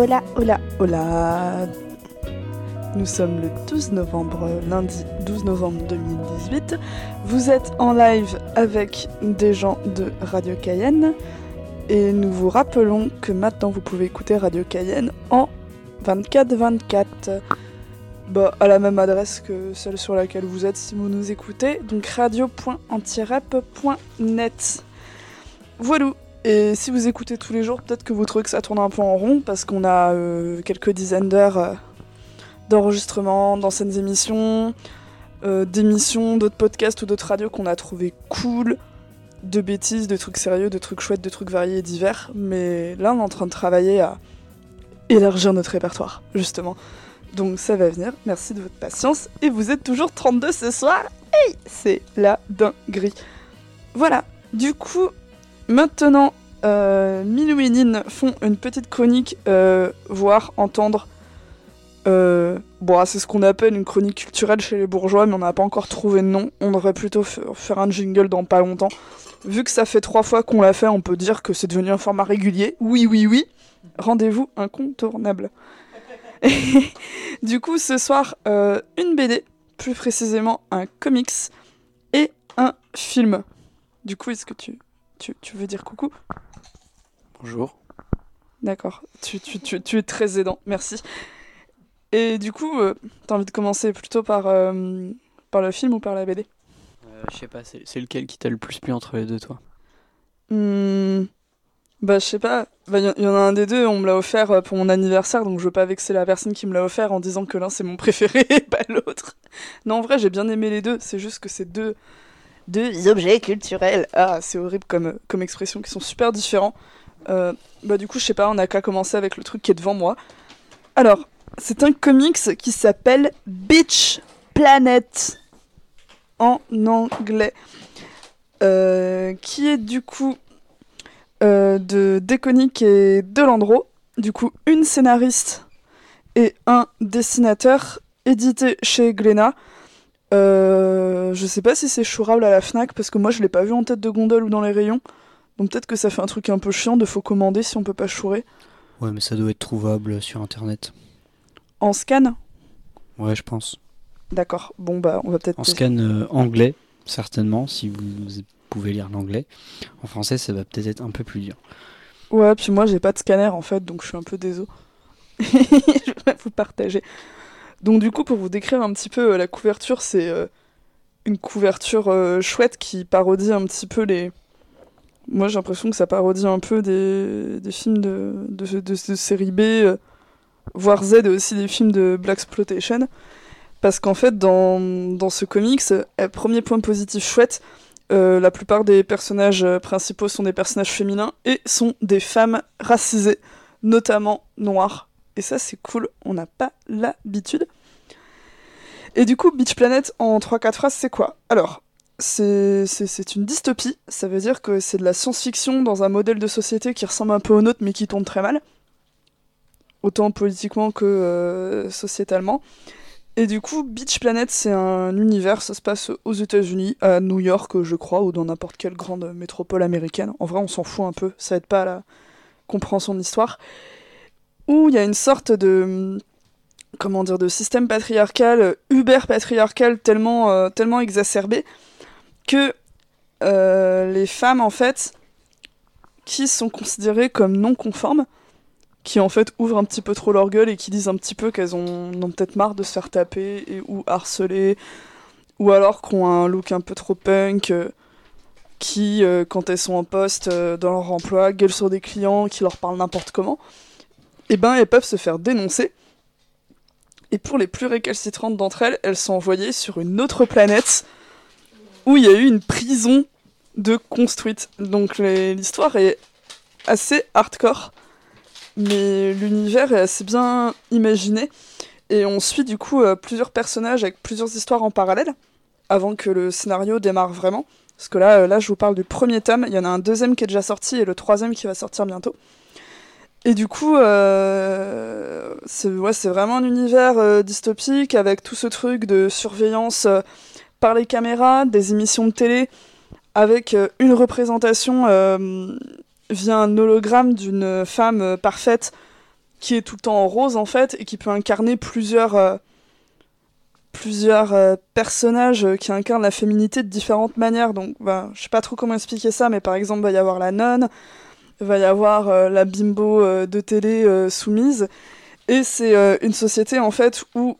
Hola, hola, hola. Nous sommes le 12 novembre, lundi 12 novembre 2018. Vous êtes en live avec des gens de Radio Cayenne. Et nous vous rappelons que maintenant vous pouvez écouter Radio Cayenne en 24/24. À la même adresse que celle sur laquelle vous êtes si vous nous écoutez. Donc radio.antirep.net. Voilà. Et si vous écoutez tous les jours, peut-être que vous trouvez que ça tourne un peu en rond, parce qu'on a quelques dizaines d'heures d'enregistrement, d'anciennes émissions, d'émissions, d'autres podcasts ou d'autres radios qu'on a trouvé cool, de bêtises, de trucs sérieux, de trucs chouettes, de trucs variés et divers. Mais là, on est en train de travailler à élargir notre répertoire, justement. Donc ça va venir, merci de votre patience. Et vous êtes toujours 32 ce soir. Hey, c'est la dinguerie. Voilà, du coup... Maintenant, Milou et Nine font une petite chronique, voir, entendre. C'est ce qu'on appelle une chronique culturelle chez les bourgeois, mais on n'a pas encore trouvé de nom. On devrait plutôt faire un jingle dans pas longtemps. Vu que ça fait 3 fois qu'on l'a fait, on peut dire que c'est devenu un format régulier. Oui. Rendez-vous incontournable. Du coup, ce soir, une BD, plus précisément un comics et un film. Du coup, est-ce que tu veux dire coucou ? Bonjour. D'accord, tu es très aidant, merci. Et du coup, t'as envie de commencer plutôt par le film ou par la BD ? Je sais pas, c'est lequel qui t'a le plus plu entre les deux, toi ? Je sais pas, y en a un des deux, on me l'a offert pour mon anniversaire, donc je veux pas vexer la personne qui me l'a offert en disant que l'un c'est mon préféré et pas l'autre. Non, en vrai, j'ai bien aimé les deux, c'est juste que c'est deux objets culturels. Ah, c'est horrible comme expression, qui sont super différents. Du coup, je sais pas, on a qu'à commencer avec le truc qui est devant moi. Alors, c'est un comics qui s'appelle Beach Planet, en anglais. Qui est du coup de Deconic et Delandro. Du coup, une scénariste et un dessinateur, édité chez Glénat. Je sais pas si c'est chourable à la Fnac, parce que moi je l'ai pas vu en tête de gondole ou dans les rayons. Donc peut-être que ça fait un truc un peu chiant de faut commander si on peut pas chourer. Ouais, mais ça doit être trouvable sur internet. En scan ? Ouais, je pense. D'accord, on va peut-être... En scan anglais, certainement, si vous pouvez lire l'anglais. En français, ça va peut-être être un peu plus dur. Ouais, puis moi j'ai pas de scanner en fait, donc je suis un peu désolé. Je vais vous partager. Donc du coup, pour vous décrire un petit peu la couverture, c'est une couverture chouette qui parodie un petit peu les... Moi j'ai l'impression que ça parodie un peu des films de série B, voire Z, et aussi des films de Blaxploitation. Parce qu'en fait, dans ce comics, premier point positif chouette, la plupart des personnages principaux sont des personnages féminins et sont des femmes racisées, notamment noires. Et ça c'est cool, on n'a pas l'habitude. Et du coup, Beach Planet, en 3-4 phrases, c'est quoi ? Alors, c'est une dystopie, ça veut dire que c'est de la science-fiction dans un modèle de société qui ressemble un peu au nôtre, mais qui tourne très mal. Autant politiquement que sociétalement. Et du coup, Beach Planet, c'est un univers, ça se passe aux États-Unis, à New York, je crois, ou dans n'importe quelle grande métropole américaine. En vrai, on s'en fout un peu, ça aide pas à la compréhension de l'histoire. Où il y a une sorte de système patriarcal, uber patriarcal, tellement exacerbé, que les femmes, en fait, qui sont considérées comme non conformes, qui en fait ouvrent un petit peu trop leur gueule et qui disent un petit peu qu'elles ont peut-être marre de se faire taper ou harceler, ou alors qu'on a un look un peu trop punk, qui, quand elles sont en poste dans leur emploi, gueulent sur des clients qui leur parlent n'importe comment, et elles peuvent se faire dénoncer. Et pour les plus récalcitrantes d'entre elles, elles sont envoyées sur une autre planète où il y a eu une prison de construite. Donc l'histoire est assez hardcore, mais l'univers est assez bien imaginé. Et on suit du coup plusieurs personnages avec plusieurs histoires en parallèle, avant que le scénario démarre vraiment. Parce que là je vous parle du premier tome, il y en a un deuxième qui est déjà sorti et le troisième qui va sortir bientôt. Et du coup, c'est vraiment un univers dystopique avec tout ce truc de surveillance par les caméras, des émissions de télé, avec une représentation via un hologramme d'une femme parfaite qui est tout le temps en rose en fait et qui peut incarner plusieurs personnages qui incarnent la féminité de différentes manières. Donc je sais pas trop comment expliquer ça, mais par exemple il va y avoir la nonne, il va y avoir la bimbo de télé soumise, et c'est une société en fait où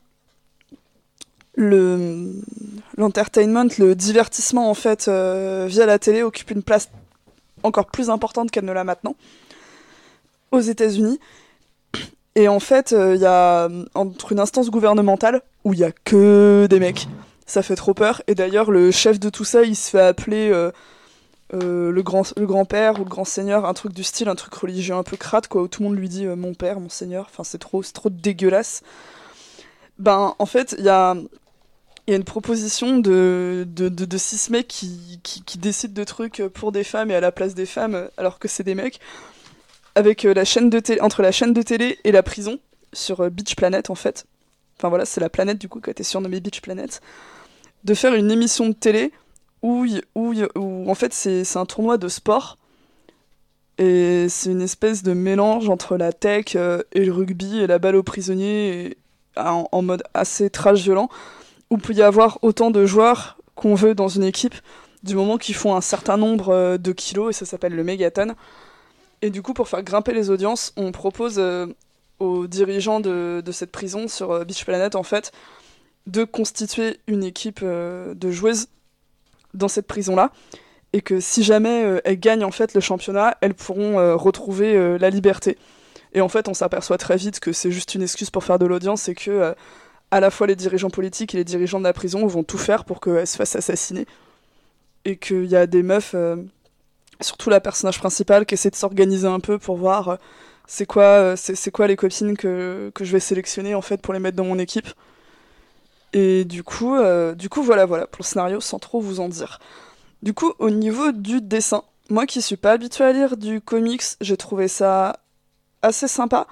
l'entertainment, le divertissement en fait via la télé occupe une place encore plus importante qu'elle ne l'a maintenant aux États-Unis. Et en fait, il y a entre une instance gouvernementale où il y a que des mecs, ça fait trop peur. Et d'ailleurs, le chef de tout ça, il se fait appeler le grand-père ou le grand seigneur, un truc du style, un truc religieux un peu crade, quoi, où tout le monde lui dit mon père, mon seigneur. Enfin, c'est trop dégueulasse. En fait, il y a une proposition de 6 mecs qui décident de trucs pour des femmes et à la place des femmes, alors que c'est des mecs, avec entre la chaîne de télé et la prison, sur Beach Planet en fait. Enfin voilà, c'est la planète du coup qui a été surnommée Beach Planet. De faire une émission de télé où en fait c'est un tournoi de sport. Et c'est une espèce de mélange entre la tech et le rugby et la balle aux prisonniers en mode assez trash violent, où il peut y avoir autant de joueurs qu'on veut dans une équipe, du moment qu'ils font un certain nombre de kilos, et ça s'appelle le mégaton. Et du coup, pour faire grimper les audiences, on propose aux dirigeants de cette prison sur Beach Planet, en fait, de constituer une équipe de joueuses dans cette prison-là, et que si jamais elles gagnent en fait le championnat, elles pourront retrouver la liberté. Et en fait, on s'aperçoit très vite que c'est juste une excuse pour faire de l'audience, et que à la fois les dirigeants politiques et les dirigeants de la prison vont tout faire pour qu'elles se fassent assassiner. Et qu'il y a des meufs... surtout la personnage principale qui essaie de s'organiser un peu pour voir c'est quoi les copines que je vais sélectionner en fait pour les mettre dans mon équipe. Et du coup voilà pour le scénario sans trop vous en dire. Du coup au niveau du dessin, moi qui suis pas habituée à lire du comics, j'ai trouvé ça assez sympa,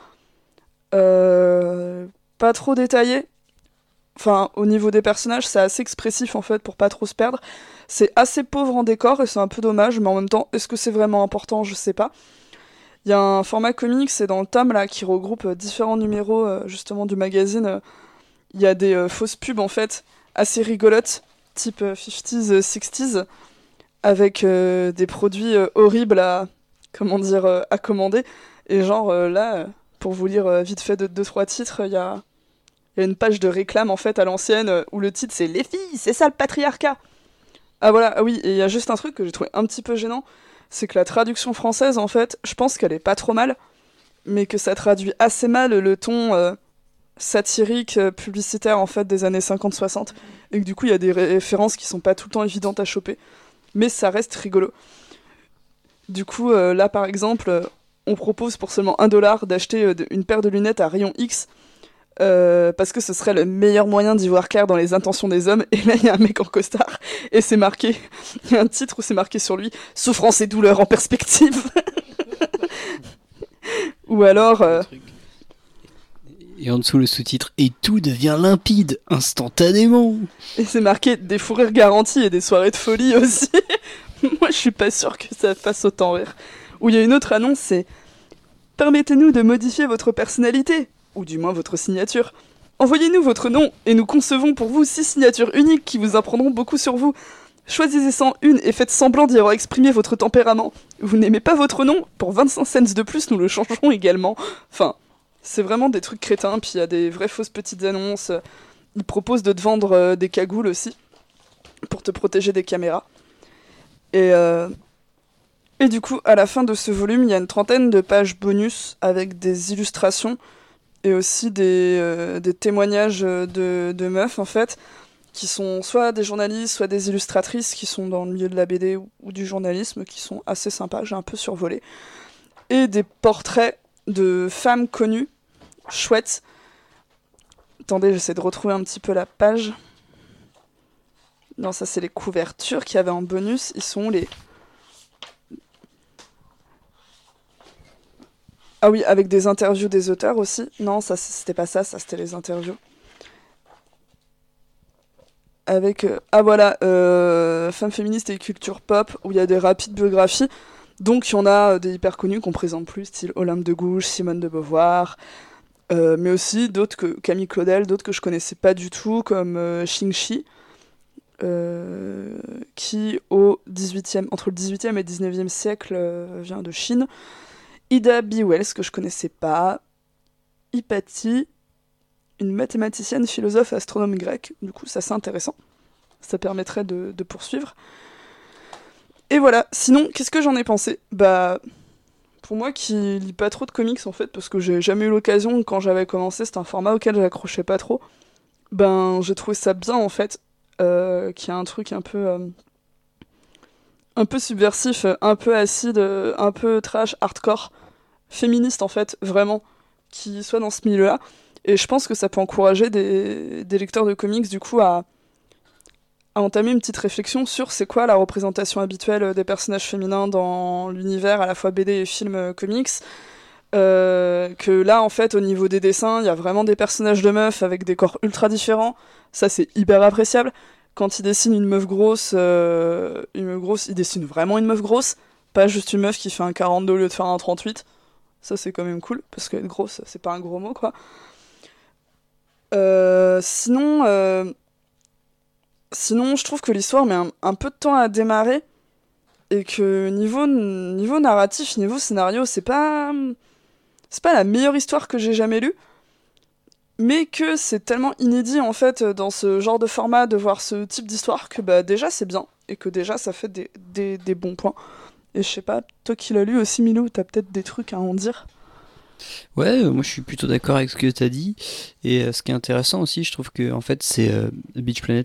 pas trop détaillé. Enfin, au niveau des personnages, c'est assez expressif en fait pour pas trop se perdre. C'est assez pauvre en décor et c'est un peu dommage, mais en même temps, est-ce que c'est vraiment important? Je sais pas. Il y a un format comics, c'est dans le tome là qui regroupe différents numéros justement du magazine. Il y a des fausses pubs en fait assez rigolotes, type 50s, 60s, avec des produits horribles à commander. Et genre là, pour vous lire vite fait 2-3 titres, il y a une page de réclame en fait à l'ancienne où le titre c'est Les filles, c'est ça le patriarcat. Ah voilà, ah oui, et il y a juste un truc que j'ai trouvé un petit peu gênant, c'est que la traduction française en fait, je pense qu'elle est pas trop mal, mais que ça traduit assez mal le ton satirique, publicitaire en fait des années 50-60, et que du coup il y a des références qui sont pas tout le temps évidentes à choper, mais ça reste rigolo. Du coup là par exemple, on propose pour seulement $1 d'acheter une paire de lunettes à rayon X, parce que ce serait le meilleur moyen d'y voir clair dans les intentions des hommes. Et là il y a un mec en costard et c'est marqué, il y a un titre où c'est marqué sur lui souffrance et douleur en perspective. Ou alors et en dessous le sous-titre et tout devient limpide instantanément, et c'est marqué des fous rires garantis et des soirées de folie aussi. Moi je suis pas sûre que ça fasse autant rire. Ou il y a une autre annonce, c'est permettez-nous de modifier votre personnalité, ou du moins votre signature. Envoyez-nous votre nom et nous concevons pour vous 6 signatures uniques qui vous apprendront beaucoup sur vous. Choisissez-en une et faites semblant d'y avoir exprimé votre tempérament. Vous n'aimez pas votre nom? Pour 25 cents de plus, nous le changerons également. Enfin, c'est vraiment des trucs crétins, puis il y a des vraies fausses petites annonces. Ils proposent de te vendre des cagoules aussi, pour te protéger des caméras. Et du coup, à la fin de ce volume, il y a une 30aine de pages bonus avec des illustrations et aussi des témoignages de meufs, en fait, qui sont soit des journalistes, soit des illustratrices qui sont dans le milieu de la BD ou du journalisme, qui sont assez sympas, j'ai un peu survolé. Et des portraits de femmes connues, chouettes. Attendez, j'essaie de retrouver un petit peu la page. Non, ça c'est les couvertures qu'il y avait en bonus. Ils sont les... Ah oui, avec des interviews des auteurs aussi. Non, ça c'était pas ça c'était les interviews. Avec, Femmes féministes et culture pop, où il y a des rapides biographies. Donc il y en a des hyper connus qu'on présente plus, style Olympe de Gouges, Simone de Beauvoir, mais aussi d'autres que Camille Claudel, d'autres que je connaissais pas du tout, comme Xing Shi, qui entre le 18e et 19e siècle vient de Chine. Ida B. Wells, que je connaissais pas. Hypatie, une mathématicienne, philosophe, astronome grecque. Du coup, ça c'est intéressant. Ça permettrait de poursuivre. Et voilà. Sinon, qu'est-ce que j'en ai pensé ? Bah, pour moi qui lis pas trop de comics en fait, parce que j'ai jamais eu l'occasion, quand j'avais commencé, c'était un format auquel j'accrochais pas trop. Ben, j'ai trouvé ça bien en fait, qu'il y a un truc un peu subversif, un peu acide, un peu trash, hardcore, féministe en fait, vraiment, qui soit dans ce milieu-là. Et je pense que ça peut encourager des lecteurs de comics du coup à entamer une petite réflexion sur c'est quoi la représentation habituelle des personnages féminins dans l'univers à la fois BD et film comics. Que là en fait au niveau des dessins il y a vraiment des personnages de meufs avec des corps ultra différents, ça c'est hyper appréciable. Quand il dessine une meuf grosse, il dessine vraiment une meuf grosse, pas juste une meuf qui fait un 42 au lieu de faire un 38. Ça c'est quand même cool, parce qu'être grosse c'est pas un gros mot quoi. Sinon je trouve que l'histoire met un peu de temps à démarrer, et que niveau narratif, niveau scénario, c'est pas la meilleure histoire que j'ai jamais lue, mais que c'est tellement inédit en fait dans ce genre de format de voir ce type d'histoire que bah déjà c'est bien, et que déjà ça fait des bons points. Et je sais pas, toi qui l'as lu aussi Milou, t'as peut-être des trucs à en dire. Ouais, moi je suis plutôt d'accord avec ce que tu as dit. Et ce qui est intéressant aussi, je trouve que en fait, c'est Beach Planet,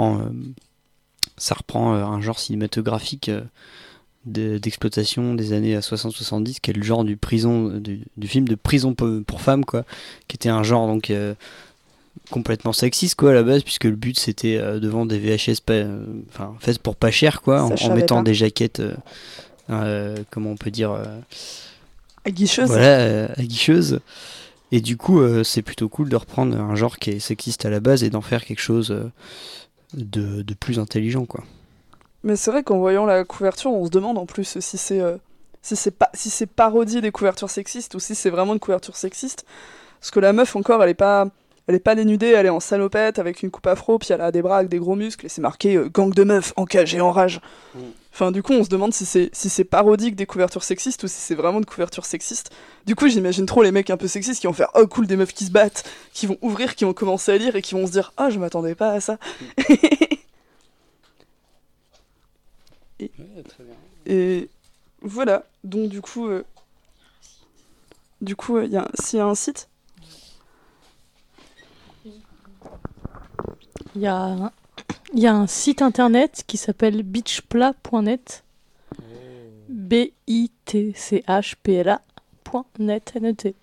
ça reprend un genre cinématographique d'exploitation des années 60-70, qui est le genre du film de prison pour femmes, quoi, qui était un genre donc complètement sexiste, quoi, à la base, puisque le but c'était de vendre des VHS faites pour pas cher, quoi, en mettant pas des jaquettes, comment on peut dire, aguicheuse. Voilà, aguicheuse. Et du coup, c'est plutôt cool de reprendre un genre qui est sexiste à la base et d'en faire quelque chose de plus intelligent, quoi. Mais c'est vrai qu'en voyant la couverture, on se demande en plus si c'est parodie des couvertures sexistes ou si c'est vraiment une couverture sexiste. Parce que la meuf encore, elle est pas dénudée, elle est en salopette avec une coupe afro, puis elle a des bras avec des gros muscles et c'est marqué gang de meufs en cage et en rage. Enfin, du coup, on se demande si c'est parodique des couvertures sexistes ou si c'est vraiment une couverture sexiste. Du coup, j'imagine trop les mecs un peu sexistes qui vont faire oh cool, des meufs qui se battent, qui vont ouvrir, qui vont commencer à lire et qui vont se dire ah, je m'attendais pas à ça. Et voilà, donc du coup, s'il y a un site. Il y a un site internet qui s'appelle beachpla.net. BITCHPLA.net. N-E-T.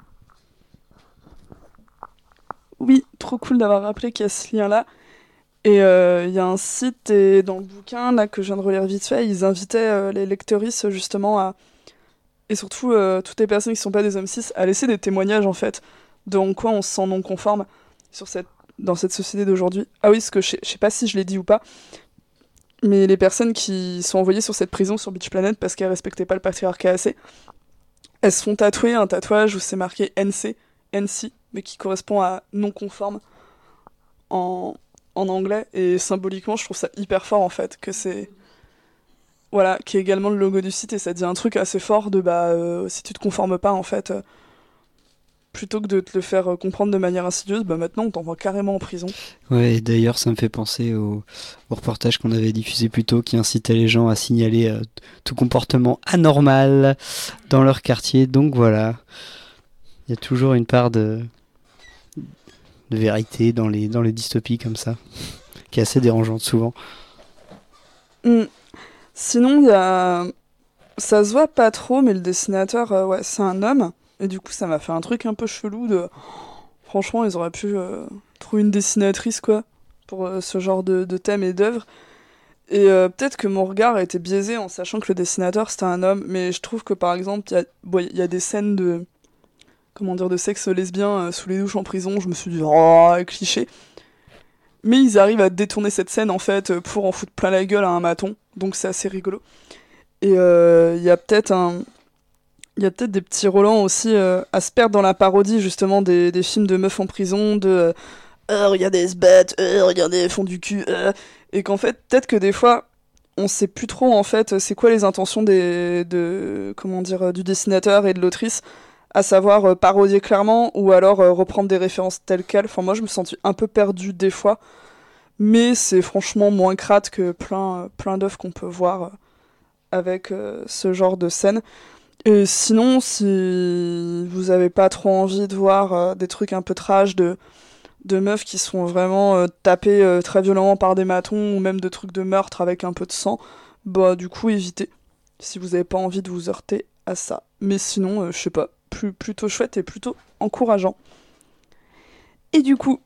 Oui, trop cool d'avoir rappelé qu'il y a ce lien-là. Et il y a un site, et dans le bouquin là, que je viens de relire vite fait, ils invitaient les lectrices justement et surtout toutes les personnes qui ne sont pas des hommes cis, à laisser des témoignages en fait, de en quoi on se sent non conforme dans cette société d'aujourd'hui. Ah oui, parce que je sais pas si je l'ai dit ou pas, mais les personnes qui sont envoyées sur cette prison sur Beach Planet parce qu'elles respectaient pas le patriarcat assez, elles se font tatouer un tatouage où c'est marqué NC, mais qui correspond à non conforme en anglais, et symboliquement je trouve ça hyper fort en fait, que c'est voilà, qui est également le logo du site, et ça dit un truc assez fort de si tu te conformes pas en fait, plutôt que de te le faire comprendre de manière insidieuse, bah maintenant on t'envoie carrément en prison. Ouais, et d'ailleurs ça me fait penser au reportage qu'on avait diffusé plus tôt, qui incitait les gens à signaler tout comportement anormal dans leur quartier. Donc voilà, il y a toujours une part de vérité dans les dystopies comme ça, qui est assez dérangeante souvent. Sinon, ça se voit pas trop, mais le dessinateur, ouais, c'est un homme. Et du coup, ça m'a fait un truc un peu chelou de... Franchement, ils auraient pu trouver une dessinatrice, quoi, pour ce genre de thème et d'œuvre. Et peut-être que mon regard a été biaisé en sachant que le dessinateur, c'était un homme. Mais je trouve que, par exemple, il y a des scènes de sexe lesbien sous les douches en prison. Je me suis dit, oh, cliché. Mais ils arrivent à détourner cette scène, en fait, pour en foutre plein la gueule à un maton. Donc c'est assez rigolo. Et il y a peut-être des petits relents aussi à se perdre dans la parodie justement des films de meufs en prison, de regardez, elles se battent, regardez, elles font du cul, et qu'en fait, peut-être que des fois, on sait plus trop en fait c'est quoi les intentions du dessinateur et de l'autrice, à savoir parodier clairement ou alors reprendre des références telles quelles. Enfin, moi, je me sentis un peu perdue des fois, mais c'est franchement moins crade que plein d'œuvres qu'on peut voir avec ce genre de scène. Et sinon, si vous avez pas trop envie de voir des trucs un peu trash de meufs qui sont vraiment tapées très violemment par des matons, ou même de trucs de meurtre avec un peu de sang, bah du coup évitez, si vous avez pas envie de vous heurter à ça. Mais sinon, je sais pas, plutôt chouette et plutôt encourageant. Et du coup,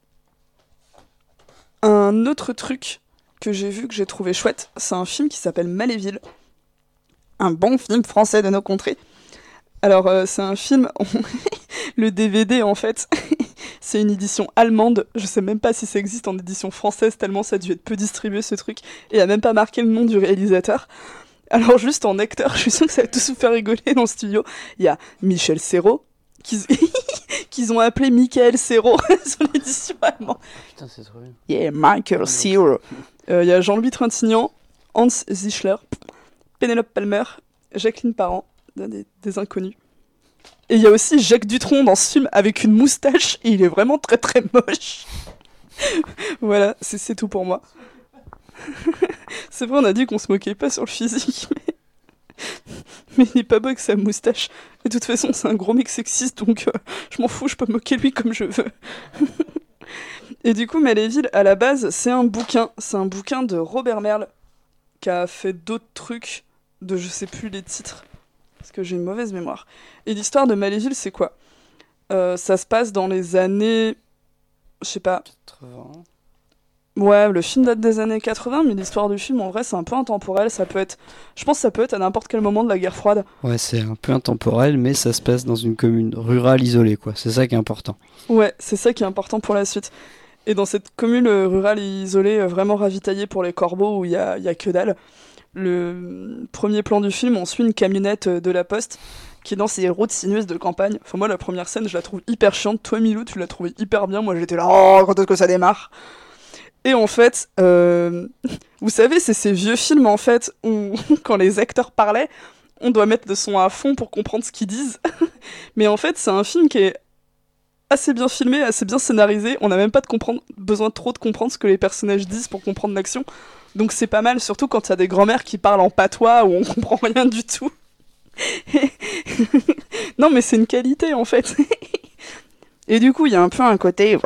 un autre truc que j'ai vu, que j'ai trouvé chouette, c'est un film qui s'appelle Maléville. Un bon film français de nos contrées. Alors, c'est un film... Le DVD, en fait, c'est une édition allemande. Je sais même pas si ça existe en édition française, tellement ça a dû être peu distribué, ce truc. Et il a même pas marqué le nom du réalisateur. Alors, juste en acteur, je suis sûre que ça va tous vous faire rigoler dans le studio. Il y a Michel Serrault, qu'ils ont appelé Michael Serrault sur l'édition allemande. Putain, c'est trop bien. Yeah, Michael Serrault. Il y a Jean-Louis Trintignant, Hans Zischler, Pénélope Palmer, Jacqueline Parent, des inconnus. Et il y a aussi Jacques Dutronc dans ce film avec une moustache, et il est vraiment très très moche. Voilà, c'est tout pour moi. C'est vrai, on a dit qu'on se moquait pas sur le physique, mais il est pas beau avec sa moustache. Et de toute façon, c'est un gros mec sexiste, donc je m'en fous, je peux me moquer lui comme je veux. Et du coup, Maléville, à la base, c'est un bouquin de Robert Merle, qui a fait d'autres trucs, de je sais plus les titres, parce que j'ai une mauvaise mémoire. Et l'histoire de Maléville, c'est quoi ? Ça se passe dans les années... Je sais pas... 80. Ouais, le film date des années 80, mais l'histoire du film, en vrai, c'est un peu intemporel. Ça peut être... Je pense que ça peut être à n'importe quel moment de la guerre froide. Ouais, c'est un peu intemporel, mais ça se passe dans une commune rurale isolée, quoi. C'est ça qui est important. Ouais, c'est ça qui est important pour la suite. Et dans cette commune rurale isolée, vraiment ravitaillée pour les corbeaux, où il y a que dalle, le premier plan du film, on suit une camionnette de la Poste qui est dans ces routes sinueuses de campagne. Enfin, moi, la première scène, je la trouve hyper chiante. Toi, Milou, tu l'as trouvé hyper bien. Moi, j'étais là, oh, quand est-ce que ça démarre ? Et en fait, vous savez, c'est ces vieux films, en fait, où quand les acteurs parlaient, on doit mettre le son à fond pour comprendre ce qu'ils disent. Mais en fait, c'est un film qui est assez bien filmé, assez bien scénarisé. On n'a même pas besoin trop de comprendre ce que les personnages disent pour comprendre l'action. Donc c'est pas mal, surtout quand il y a des grands-mères qui parlent en patois où on comprend rien du tout. Non, mais c'est une qualité, en fait. Et du coup, il y a un peu un côté...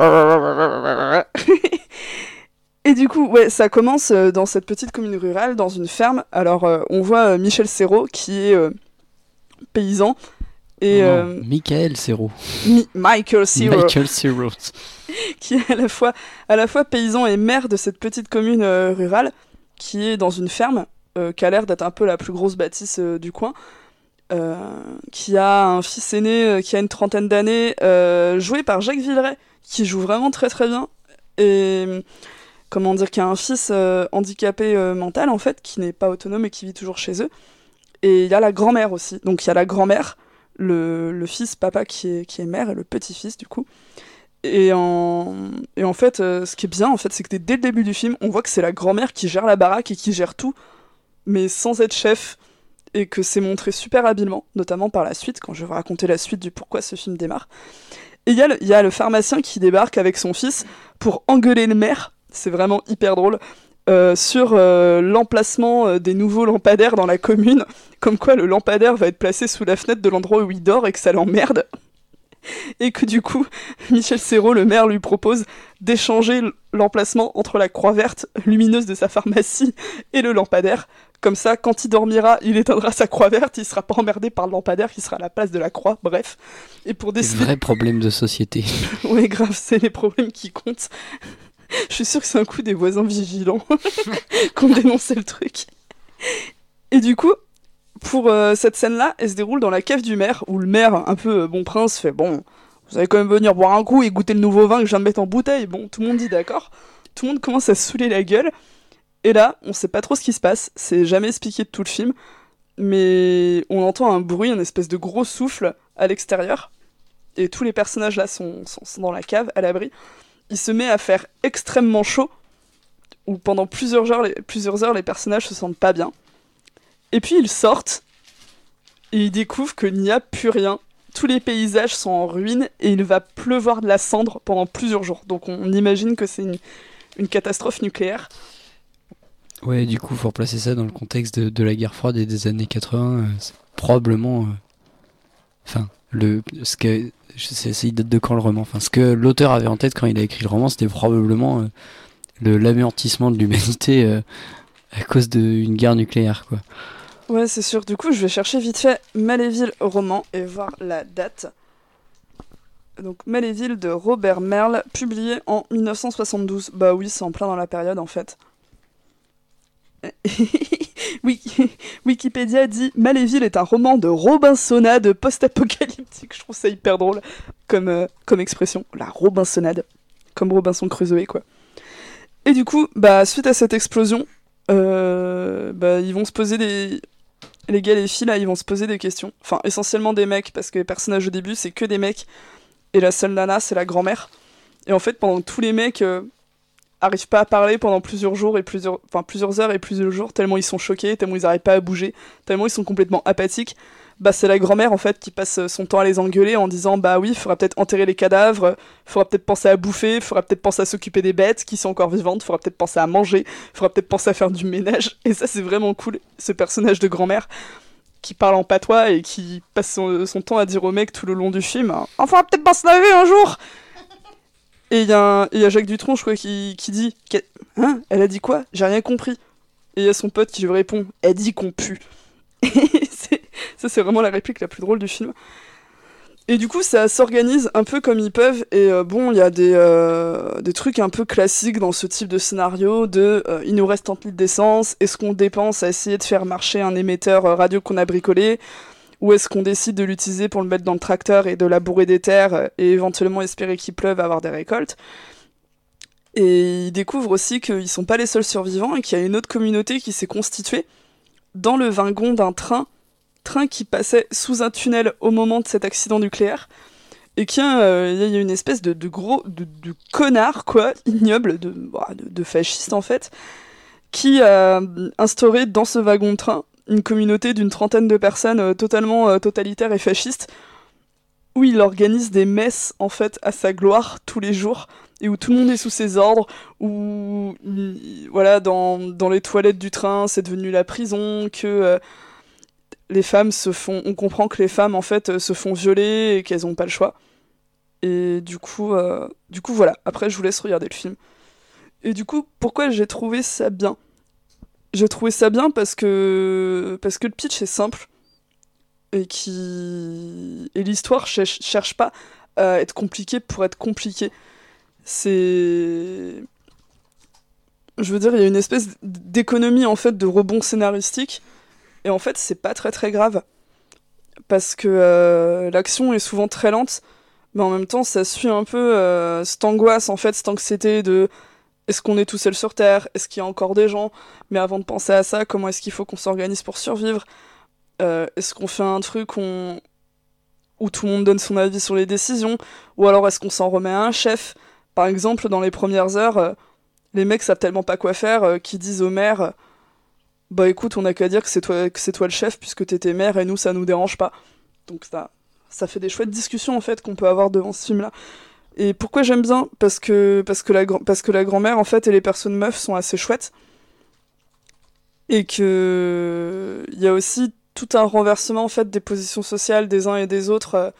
Et du coup, ouais, ça commence dans cette petite commune rurale, dans une ferme. Alors, on voit Michel Serrault, qui est paysan. Et Michael Serrault. Michael Serrault. Michael Serrault. Qui est à la fois paysan et maire de cette petite commune rurale, qui est dans une ferme, qui a l'air d'être un peu la plus grosse bâtisse du coin, qui a un fils aîné qui a une trentaine d'années, joué par Jacques Villeray, qui joue vraiment très très bien, et comment dire, qui a un fils handicapé mental, en fait, qui n'est pas autonome et qui vit toujours chez eux. Et il y a la grand-mère aussi. Donc il y a la grand-mère, le fils, papa qui est mère, et le petit-fils, du coup. Et en fait, ce qui est bien, en fait, c'est que dès le début du film, on voit que c'est la grand-mère qui gère la baraque et qui gère tout, mais sans être chef, et que c'est montré super habilement, notamment par la suite, quand je vais vous raconter la suite du pourquoi ce film démarre. Et il y a le pharmacien qui débarque avec son fils pour engueuler le maire, c'est vraiment hyper drôle, sur l'emplacement des nouveaux lampadaires dans la commune, comme quoi le lampadaire va être placé sous la fenêtre de l'endroit où il dort et que ça l'emmerde. Et que du coup, Michel Serrault, le maire, lui propose d'échanger l'emplacement entre la croix verte lumineuse de sa pharmacie et le lampadaire. Comme ça, quand il dormira, il éteindra sa croix verte, il sera pas emmerdé par le lampadaire qui sera à la place de la croix, bref. Et pour décider... Vrai problème de société. Oui, grave, c'est les problèmes qui comptent. Je suis sûre que c'est un coup des voisins vigilants qu'on dénonçait le truc. Et du coup, pour cette scène-là, elle se déroule dans la cave du maire, où le maire, un peu bon prince, fait « Bon, vous allez quand même venir boire un coup et goûter le nouveau vin que je viens de mettre en bouteille. » Bon, tout le monde dit d'accord. Tout le monde commence à se saouler la gueule. Et là, on sait pas trop ce qui se passe. C'est jamais expliqué de tout le film. mais on entend un bruit, une espèce de gros souffle à l'extérieur, et tous les personnages là sont dans la cave, à l'abri. Il se met à faire extrêmement chaud, où pendant plusieurs heures, les personnages se sentent pas bien. Et puis ils sortent, et ils découvrent qu'il n'y a plus rien. Tous les paysages sont en ruine, et il va pleuvoir de la cendre pendant plusieurs jours. Donc on imagine que c'est une catastrophe nucléaire. Ouais, du coup, faut replacer ça dans le contexte de la guerre froide et des années 80. C'est probablement... Enfin, il date de quand le roman? Enfin, ce que l'auteur avait en tête quand il a écrit le roman, c'était probablement l'anéantissement de l'humanité à cause d'une guerre nucléaire, quoi. Ouais, c'est sûr. Du coup, je vais chercher vite fait Maléville roman et voir la date. Donc, Maléville de Robert Merle, publié en 1972. Bah oui, c'est en plein dans la période, en fait. Oui, Wikipédia dit Maléville est un roman de Robinsonade post-apocalyptique. Je trouve ça hyper drôle comme expression. La Robinsonade. Comme Robinson Crusoe, quoi. Et du coup, bah, suite à cette explosion, ils vont se poser des... Les gars et les filles, là, ils vont se poser des questions. Enfin, essentiellement des mecs, parce que les personnages au début, c'est que des mecs. Et la seule nana, c'est la grand-mère. Et en fait, pendant que tous les mecs arrivent pas à parler pendant plusieurs heures et plusieurs jours, tellement ils sont choqués, tellement ils arrivent pas à bouger, tellement ils sont complètement apathiques, bah c'est la grand-mère en fait qui passe son temps à les engueuler en disant bah oui, faudra peut-être enterrer les cadavres, faudra peut-être penser à bouffer, faudra peut-être penser à s'occuper des bêtes qui sont encore vivantes, faudra peut-être penser à manger, faudra peut-être penser à faire du ménage. Et ça c'est vraiment cool, ce personnage de grand-mère qui parle en patois et qui passe son temps à dire au mec tout le long du film on faudra peut-être pas se laver un jour. Et il y a Jacques Dutronc, je crois, qui dit hein, elle a dit quoi? J'ai rien compris. Et il y a son pote qui lui répond elle dit qu'on pue. Ça, c'est vraiment la réplique la plus drôle du film. Et du coup, ça s'organise un peu comme ils peuvent. Et bon, il y a des trucs un peu classiques dans ce type de scénario il nous reste tant de litres d'essence, est-ce qu'on dépense à essayer de faire marcher un émetteur radio qu'on a bricolé? Ou est-ce qu'on décide de l'utiliser pour le mettre dans le tracteur et de labourer des terres et éventuellement espérer qu'il pleuve, avoir des récoltes? Et ils découvrent aussi qu'ils sont pas les seuls survivants et qu'il y a une autre communauté qui s'est constituée dans le wagon d'un train qui passait sous un tunnel au moment de cet accident nucléaire. Et qu'il y a une espèce de connard, quoi, ignoble, de fasciste en fait, qui a instauré dans ce wagon de train une communauté d'une 30aine de personnes totalement totalitaires et fascistes, où il organise des messes en fait à sa gloire tous les jours, et où tout le monde est sous ses ordres, où voilà, dans les toilettes du train c'est devenu la prison, que les femmes on comprend que les femmes en fait se font violer et qu'elles ont pas le choix. Et du coup voilà, après je vous laisse regarder le film. Et du coup, pourquoi j'ai trouvé ça bien? J'ai trouvé ça bien parce que le pitch est simple et l'histoire cherche pas à être compliquée pour être compliquée. Je veux dire, il y a une espèce d'économie en fait de rebond scénaristique et en fait c'est pas très très grave parce que l'action est souvent très lente, mais en même temps ça suit un peu cette angoisse en fait, cette anxiété de est-ce qu'on est tout seul sur Terre? Est-ce qu'il y a encore des gens? Mais avant de penser à ça, comment est-ce qu'il faut qu'on s'organise pour survivre? Est-ce qu'on fait un truc où tout le monde donne son avis sur les décisions? Ou alors est-ce qu'on s'en remet à un chef? Par exemple, dans les premières heures, les mecs savent tellement pas quoi faire qu'ils disent au maire bah écoute, on n'a qu'à dire que c'est toi le chef puisque t'étais maire et nous ça nous dérange pas. Donc ça fait des chouettes discussions en fait qu'on peut avoir devant ce film-là. Et pourquoi j'aime bien? Parce que la grand-mère en fait et les personnes meufs sont assez chouettes. Et que il y a aussi tout un renversement en fait des positions sociales des uns et des autres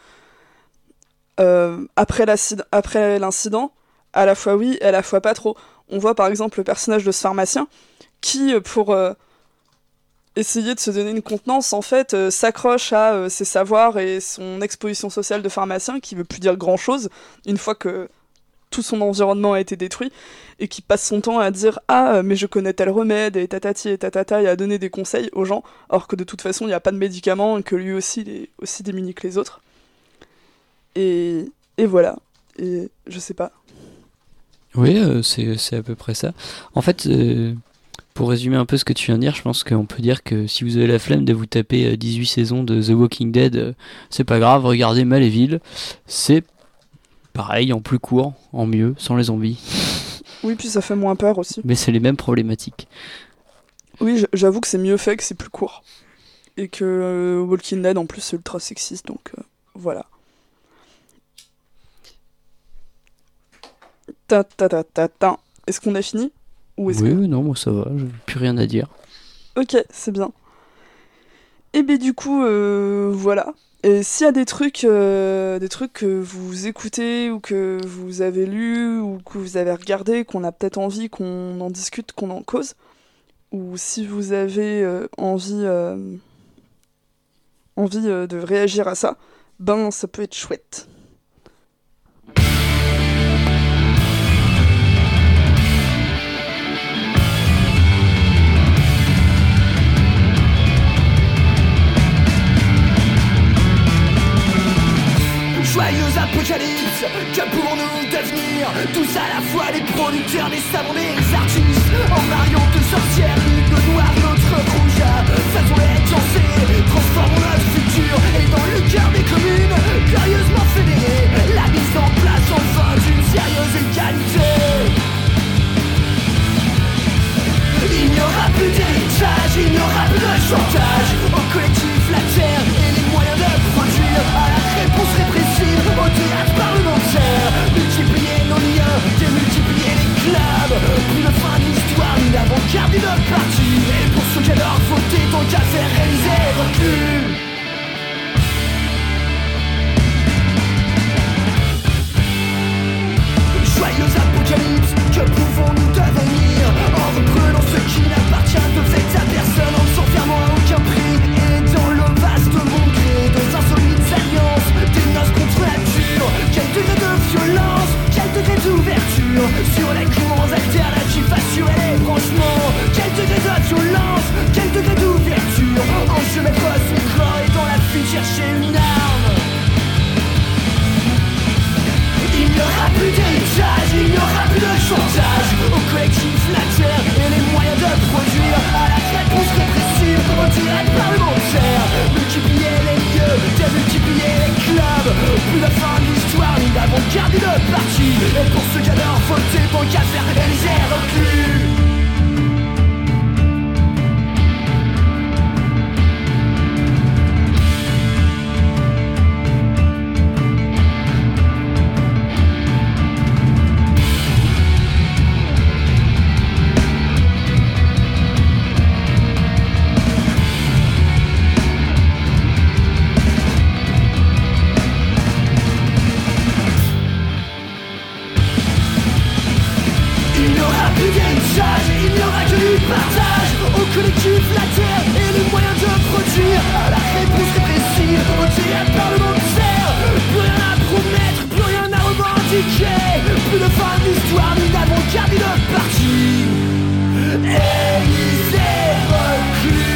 après l'incident, à la fois oui et à la fois pas trop. On voit par exemple le personnage de ce pharmacien qui pour essayer de se donner une contenance en fait s'accroche à ses savoirs et son exposition sociale de pharmacien qui veut plus dire grand chose une fois que tout son environnement a été détruit et qui passe son temps à dire mais je connais tel remède et tatati et tatata et à donner des conseils aux gens alors que de toute façon il n'y a pas de médicaments et que lui aussi il est aussi démuni que les autres et voilà, et je sais pas. Oui, c'est à peu près ça. En fait, Pour résumer un peu ce que tu viens de dire, je pense qu'on peut dire que si vous avez la flemme de vous taper 18 saisons de The Walking Dead, c'est pas grave, regardez Maléville. C'est pareil, en plus court, en mieux, sans les zombies. Oui, puis ça fait moins peur aussi. Mais c'est les mêmes problématiques. Oui, j'avoue que c'est mieux fait, que c'est plus court. Et que Walking Dead, en plus, c'est ultra sexiste, donc voilà. Est-ce qu'on a fini? Ou est-ce Oui, non, moi ça va, j'ai plus rien à dire. Ok, c'est bien. Et ben du coup, voilà. Et s'il y a des trucs que vous écoutez ou que vous avez lus ou que vous avez regardé, qu'on a peut-être envie qu'on en discute, qu'on en cause, ou si vous avez envie de réagir à ça, ben ça peut être chouette. Joyeuse apocalypse, que pouvons-nous devenir? Tous à la fois les producteurs, les savants, les artistes. En mariant deux sorcières, l'une noire, l'autre rouge. Faisons-les danser, transformons notre futur. Et dans le cœur des communes, glorieusement fédérées, la mise en place enfin d'une sérieuse égalité. Il n'y aura plus d'héritage, il n'y aura plus de chantage. Au collectif, la terre et les moyens de produire. À la réponse répressive, au théâtre parlementaire. Multiplier nos liens, démultiplier les clubs. Plus de fin d'histoire, nous n'avons gardé notre parti. Et pour ceux qui adorent voter, tant qu'à faire réaliser recul. Joyeuse apocalypse, que pouvons-nous devenir? En reprenant ce qui n'appartient de fait à personne, en ne s'enfermant à aucun prix. Et dans le vaste monde créé de insolites alliances, des noces contre la nature. Quel degré de violence, quel degré d'ouverture sur les courants alternatifs assurés les branchements. Quel degré de violence, quel degré d'ouverture. En jeu mettre son corps et dans la fuite chercher une arme. Il n'y aura plus d'héritage, il n'y aura plus de chantage. Au collectif, la terre et les moyens de produire. À la réponse répressive, au direct parlementaire. Multiplier les lieux, démultiplier les clubs. Plus de fin de l'histoire, nous n'avons gardé notre parti. Et pour ceux qui adorent voter, tant qu'à faire réaliser recul. Il n'y aura que du partage. Au collectif, la terre et les moyens de produire. À la réponse répressive, au théâtre parlementaire. Plus rien à promettre, plus rien à revendiquer. Plus de fin d'histoire, nous n'avons gardé notre parti. Élysée reclus.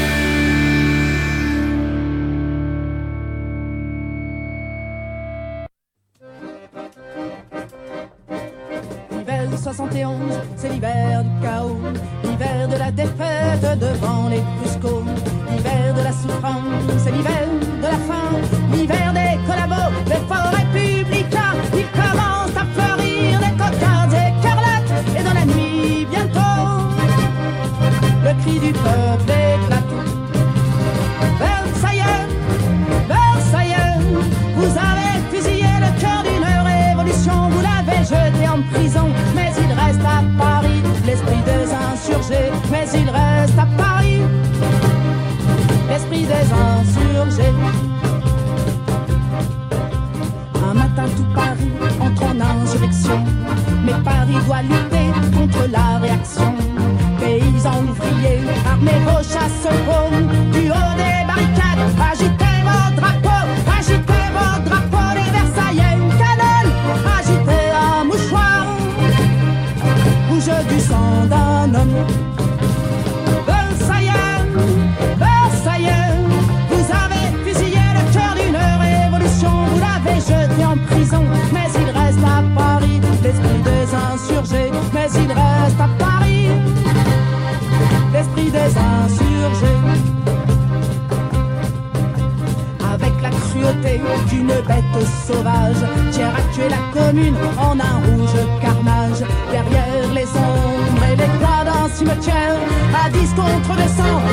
L'hiver 71, c'est l'hiver du chaos, l'hiver de la défaite devant les Cusco, l'hiver de la souffrance, c'est l'hiver de la faim, l'hiver des collabos, des forts républicains. Il commence à fleurir des cocardes écarlates, et dans la nuit bientôt, le cri du peuple éclate. Versaillais, Versaillais, vous avez fusillé le cœur d'une révolution, vous l'avez jeté en prison, mais il reste à Paris l'esprit des insurgés, mais il reste à Paris l'esprit des insurgés. Un matin tout Paris entre en insurrection, mais Paris doit lutter contre la réaction. Paysans ouvriers, armés vos chasse-paumes, du haut des barricades, agitez vos drapeaux, agitez vos drapeaux, les Versaillais, une cannelle, agitez un mouchoir, rouge du sang d'un homme. Versaillais, Versaillais, vous avez fusillé le cœur d'une révolution, vous l'avez jeté en prison, mais il reste à Paris l'esprit des insurgés, mais il reste à Paris bêtes sauvages. Tiens à tuer la commune en un rouge carnage. Derrière les ombres et les croix d'un cimetière, à 10 contre les 100,